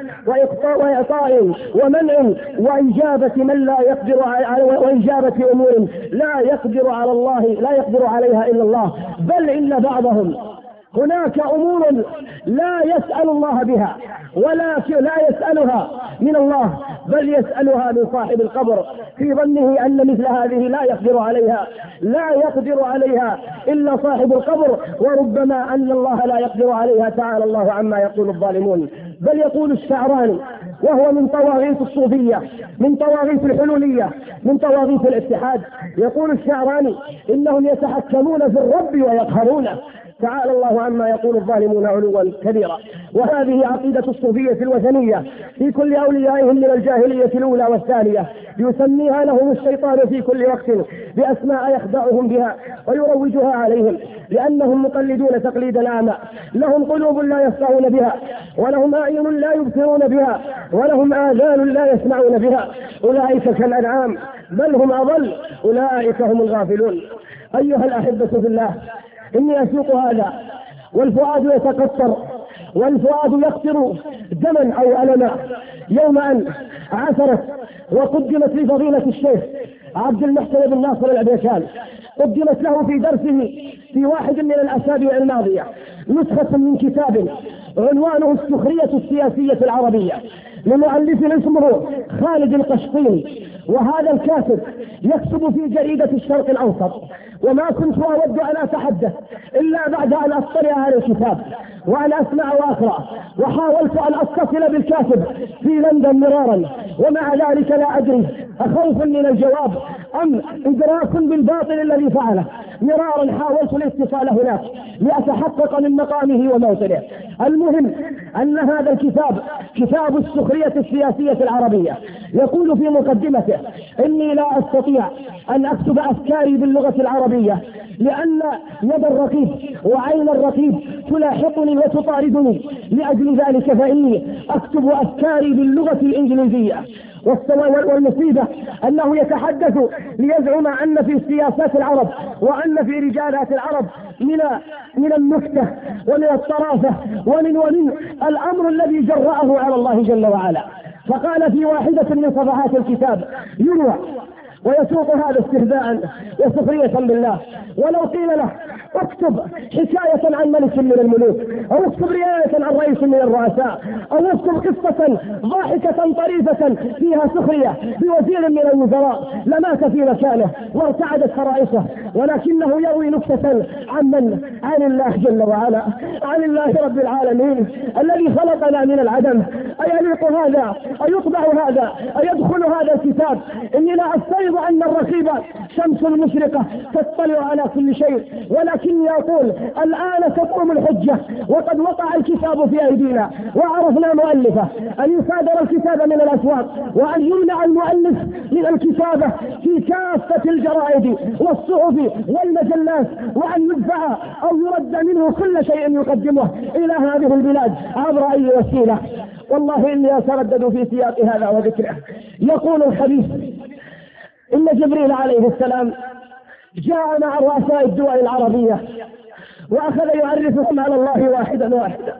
وإجابة من لا يقدر وإجابة أمور لا يقدر عليها إلا الله، بل إن بعضهم هناك أمور لا يسأل الله بها ولا يسألها من الله، بل يسألها من صاحب القبر في ظنه أن مثل هذه لا يقدر عليها إلا صاحب القبر، وربما أن الله لا يقدر عليها. تعالى الله عما يقول الظالمون. بل يقول الشعراني وهو من طواغيت الصوفية، من طواغيت الحلولية، من طواغيت الاتحاد. يقول الشعراني: إنهم يتحكمون في الرب ويقهرونه. تعالى الله عما يقول الظالمون علوا كبيرا. وهذه عقيدة الصوفية الوثنية في كل أوليائهم من الجاهلية الأولى والثانية، يسميها لهم الشيطان في كل وقت بأسماء يخدعهم بها ويروجها عليهم، لأنهم مقلدون تقليد الأعمى. لهم قلوب لا يسمعون بها، ولهم أعين لا يبصرون بها، ولهم آذان لا يسمعون بها. أولئك كالأنعام بل هم أضل، أولئك هم الغافلون. أيها الأحبة في الله، إني أسوق هذا والفؤاد يتقطر والفؤاد يقطر دما أو ألما يوم أن عثرت وقدمت لفضيلة الشيخ عبد المحسن بن ناصر العبيكان، قدمت له في درسه في واحد من الأسابيع الماضية نسخة من كتاب عنوانه السخرية السياسية العربية لمؤلف اسمه خالد القشطيني. وهذا الكاتب يكتب في جريدة الشرق الأوسط، وما كنت أود أن أتحدث إلا بعد أن أطلع على الكتاب وأن أسمع وأقرأ. وحاولت أن أتصل بالكاتب في لندن مرارا، ومع ذلك لا أدري أخوف من الجواب أم إدراك بالباطل الذي فعله. مرارا حاولت الاتصال هناك لأتحقق من مقامه وموطنه. المهم أن هذا الكتاب كتاب السخرية السياسية العربية يقول في مقدمته: إني لا أستطيع أن أكتب أفكاري باللغة العربية لأن يد الرقيب وعين الرقيب تلاحقني وتطاردني، لأجل ذلك فإني أكتب أفكاري باللغة الإنجليزية. والمصيبة أنه يتحدث ليزعم أن في سياسات العرب وأن في رجالات العرب من النكتة ومن الطرافة ومن الأمر الذي جرأه على الله جل وعلا. فقال في واحدة من صفحات الكتاب يروى ويسوق هذا استهزاء وسخرية بالله: ولو قيل له اكتب حكاية عن ملك من الملوك، أو اكتب رواية عن رئيس من الرؤساء، أو اكتب قصة ضاحكة طريفة فيها سخرية بوزير من الوزراء، لمات في مكانه وارتعدت فرائصه، ولكنه يروي نكتة عن الله جل وعلا، عن الله رب العالمين الذي خلقنا من العدم. أيليق هذا؟ أيطبع هذا؟ أيدخل هذا الكتاب؟ إني لا أفترض أن الرقيبة شمس مشرقة تطلع على كل شيء، ولكني أقول الآن تقوم الحجة وقد وقع الكتاب في أيدينا وعرفنا مؤلفه، أن يصادر الكتاب من الأسواق، وأن يمنع المؤلف من الكتابة في كافة الجرائد والصحف والمجلات، وأن يدفع أو يرد منه كل شيء يقدمه إلى هذه البلاد عبر أي وسيلة. والله إني أتردد في سياق هذا وذكره. يقول الحديث إن جبريل عليه السلام جاء مع رؤساء الدول العربية وأخذ يعرفهم على الله واحدا واحدا.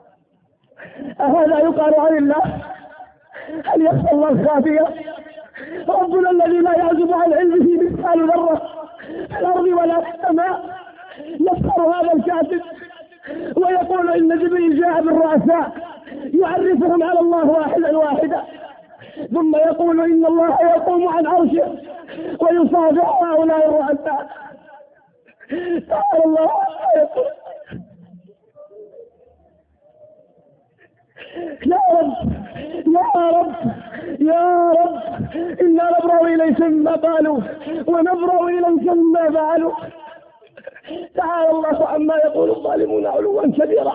أهذا يقال عن الله؟ هل يخفى الله خافية؟ ربنا الذي لا يعزب عن علمه مثقال ذرة في الأرض ولا في السماء يسخر هذا الكاتب ويقول إن جبريل جاء بالرؤساء يعرفهم على الله واحدا واحدا، ثم يقول إن الله يقوم عن عرشه ويصافح هؤلاء الرؤساء. تعالى الله يقول: يا رب يا رب يا رب إنا نبرأ إليك مما قالوا ونبرأ إليك مما فعلوا. تعالى الله عما يقول الظالمون علوا كبيرا.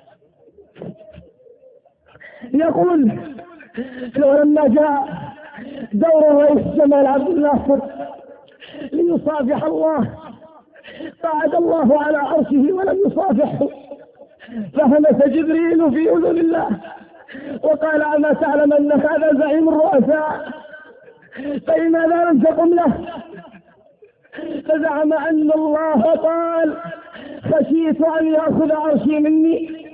يقول: ولما جاء دور الرئيس جمال عبد الناصر ليصافح الله قعد الله على عرشه ولم يصافحه، فهمس جبريل في أذن الله وقال: أما تعلم أن هذا زعيم الرؤساء فلماذا لم تقم له؟ فزعم أن الله قال: خشيت أن يأخذ عرشي مني.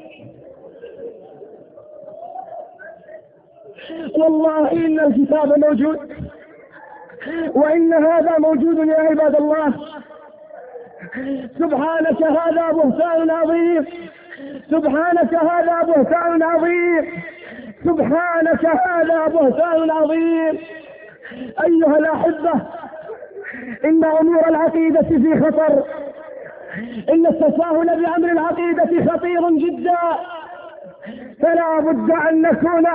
والله إن الكتاب موجود، وإن هذا موجود يا عباد الله. سبحانك هذا بهتان عظيم، سبحانك هذا بهتان عظيم، سبحانك هذا بهتان عظيم. أيها الأحبة، إن أمور العقيدة في خطر، إن التساهل بأمر العقيدة خطير جدا، فلا بد أن نكون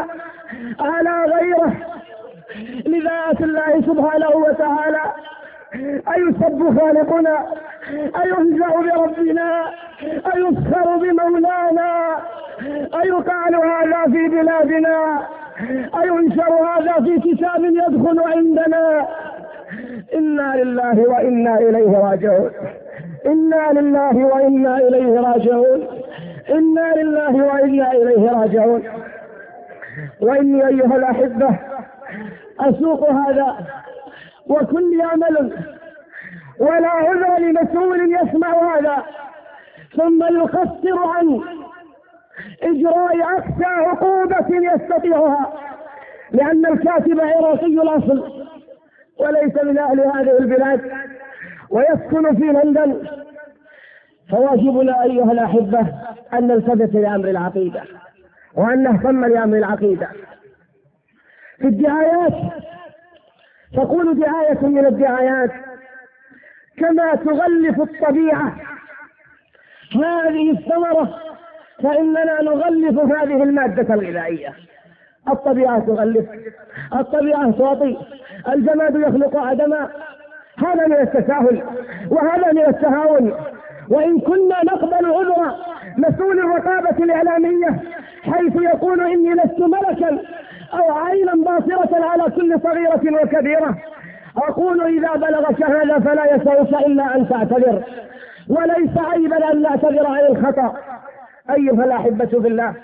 على غيره لذات الله سبحانه وتعالى. أيسب خالقنا؟ أيهزأ بربنا؟ أيسخر بمولانا؟ أيقال هذا في بلادنا؟ أينشر هذا في كتاب يدخل عندنا؟ إنا لله وإنا إليه راجعون. إنا لله وإنا إليه راجعون. إنا لله وإنا إليه راجعون. وإني أيها الأحبة أسوق هذا وكل عمل ولا عذر لمسؤول يسمع هذا ثم يقصر عن إجراء أقصى عقوبة يستطيعها، لأن الكاتب عراقي الأصل وليس من أهل هذه البلاد ويسكن في لندن. فواجبنا أيها الأحبة أن نلتفت لأمر العقيدة وأن نهتم لأمر العقيدة. في الدعايات تقول دعاية من الدعايات: كما تغلف الطبيعة هذه الثمرة فإننا نغلف هذه المادة الغذائية. الطبيعة تغلف، الطبيعة تعطي، الجماد يخلق عدما. هذا من التساهل وهذا من التهاون. وإن كنا نقبل عذر مسؤول الرقابة الإعلامية حيث يقول إني لست ملكا أو عينا باصرة على كل صغيرة وكبيرة، أقول إذا بلغك هذا فلا يسعك إلا أن تعتذر، وليس عيبا أن نعتذر عن الخطأ. أيها الأحبة في الله،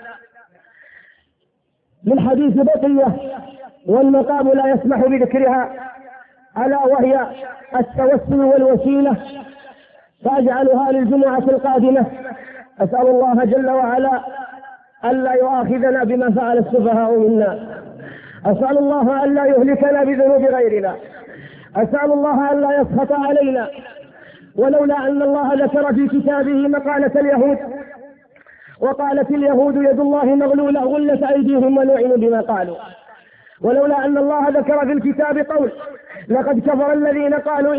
للحديث بقية والمقام لا يسمح بذكرها، ألا وهي التوسل والوسيلة، فأجعلها للجمعة القادمة. أسأل الله جل وعلا ألا يؤاخذنا بما فعل السفهاء منا، أسأل الله ألا يهلكنا بذنوب غيرنا، أسأل الله ألا يسخط علينا. ولولا أن الله ذكر في كتابه مقالة اليهود، وقالت اليهود يد الله مغلولة غلت أيديهم ولعنوا بما قالوا، ولولا أن الله ذكر في الكتاب قول لقد كفر الذين قالوا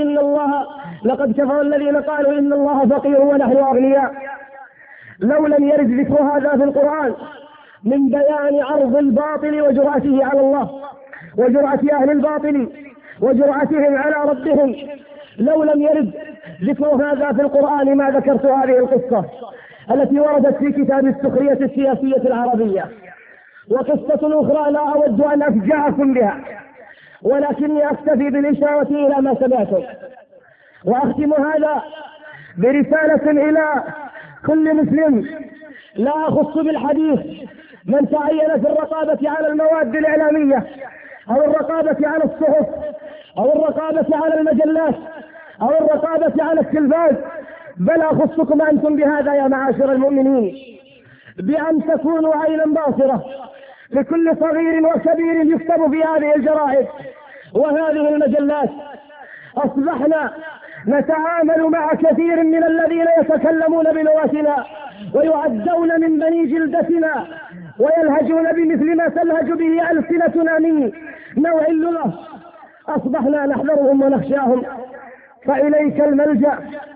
إن الله فقير ونحن أغنياء، لو لم يرد ذكر هذا في القرآن من بيان عرض الباطل وجرأته على الله وجرأة أهل الباطل وجرأتهم على ربهم، لو لم يرد ذكر هذا في القرآن ما ذكرت هذه القصة التي وردت في كتاب السخرية السياسية العربية. وقصة أخرى لا أود أن أفجعكم بها، ولكني أكتفي بالإشارة إلى ما سمعتم. وأختم هذا برسالة إلى كل مسلم، لا أخص بالحديث من تعين في الرقابة على المواد الإعلامية أو الرقابة على الصحف أو الرقابة على المجلات أو الرقابة على التلفاز، بل أخصكم أنتم بهذا يا معاشر المؤمنين، بأن تكونوا عينا باصرة لكل صغير وكبير يكتب في هذه الجرائد وهذه المجلات. أصبحنا نتعامل مع كثير من الذين يتكلمون بلغتنا ويعدون من بني جلدتنا ويلهجون بمثل ما تلهج به ألسنتنا من نوع اللغة. أصبحنا نحذرهم ونخشاهم، فإليك الملجأ،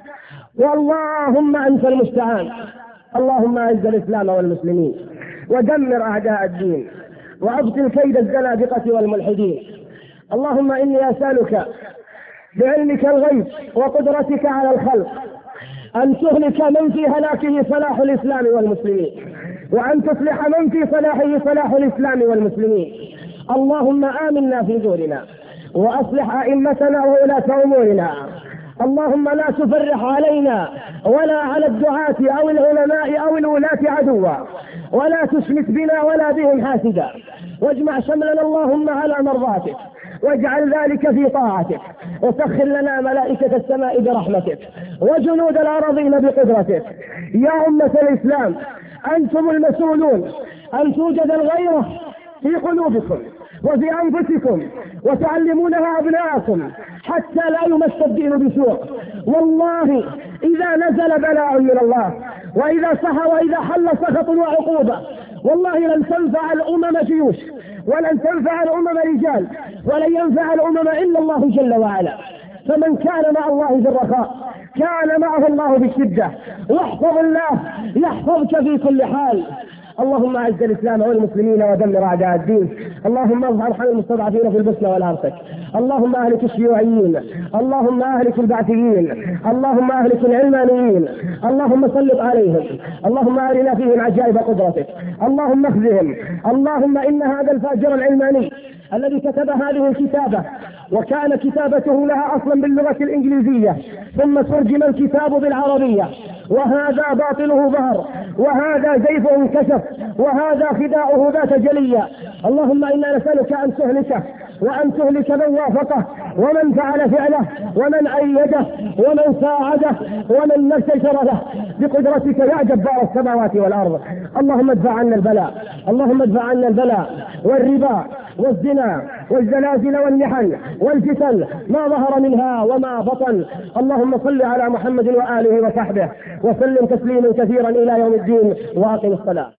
واللهم أنت المستعان. اللهم أعز الإسلام والمسلمين ودمر أعداء الدين وأبطل كيد الزنادقة والملحدين. اللهم إني أسألك بعلمك الغيب وقدرتك على الخلق أن تهلك من في هلاكه صلاح الإسلام والمسلمين، وأن تصلح من في صلاحه صلاح الإسلام والمسلمين. اللهم آمنا في دورنا وأصلح أئمتنا وولاة أمورنا. اللهم لا تفرح علينا ولا على الدعاة أو العلماء أو الولاة عدوا، ولا تشمت بنا ولا بهم حاسدا، واجمع شملنا اللهم على مرضاتك، واجعل ذلك في طاعتك، وسخر لنا ملائكة السماء برحمتك وجنود الأراضين بقدرتك. يا أمة الإسلام، أنتم المسؤولون أن توجد الغيرة في قلوبكم وفي أنفسكم وتعلمونها أبناءكم حتى لا يمس الدين بسوء. والله إذا نزل بلاء من الله وإذا صح وإذا حل سخط وعقوبة، والله لن تنفع الأمم جيوش ولن تنفع الأمم رجال ولن ينفع الأمم إلا الله جل وعلا. فمن كان مع الله في الرخاء كان معه الله في الشدة، واحفظ الله يحفظك في كل حال. اللهم أعز الإسلام والمسلمين ودمر أعداء الدين. اللهم ارحم المستضعفين في البوسنة والهرسك. اللهم أهلك الشيوعيين، اللهم أهلك البعثيين، اللهم أهلك العلمانيين، اللهم سلط عليهم، اللهم أرنا فيهم عجائب قدرتك، اللهم اخزهم. اللهم إن هذا الفاجر العلماني الذي كتب هذه الكتابة وكان كتابته لها أصلا باللغة الإنجليزية ثم ترجم الكتاب بالعربية، وهذا باطله ظهر، وهذا زيفه انكشف، وهذا خداعه ذات جلية. اللهم إنا نسألك أن تهلكه وأن تهلك من وافقه ومن فعل فعله ومن أيده ومن ساعده ومن نسجر له بقدرتك يا جبار السماوات والأرض. اللهم ادفع عنا البلاء، اللهم ادفع عنا البلاء والربا والزنا والزلازل والمحن والفتن ما ظهر منها وما بطن. اللهم صل على محمد وآله وصحبه وسلم تسليما كثيرا إلى يوم الدين، وأقم الصلاة.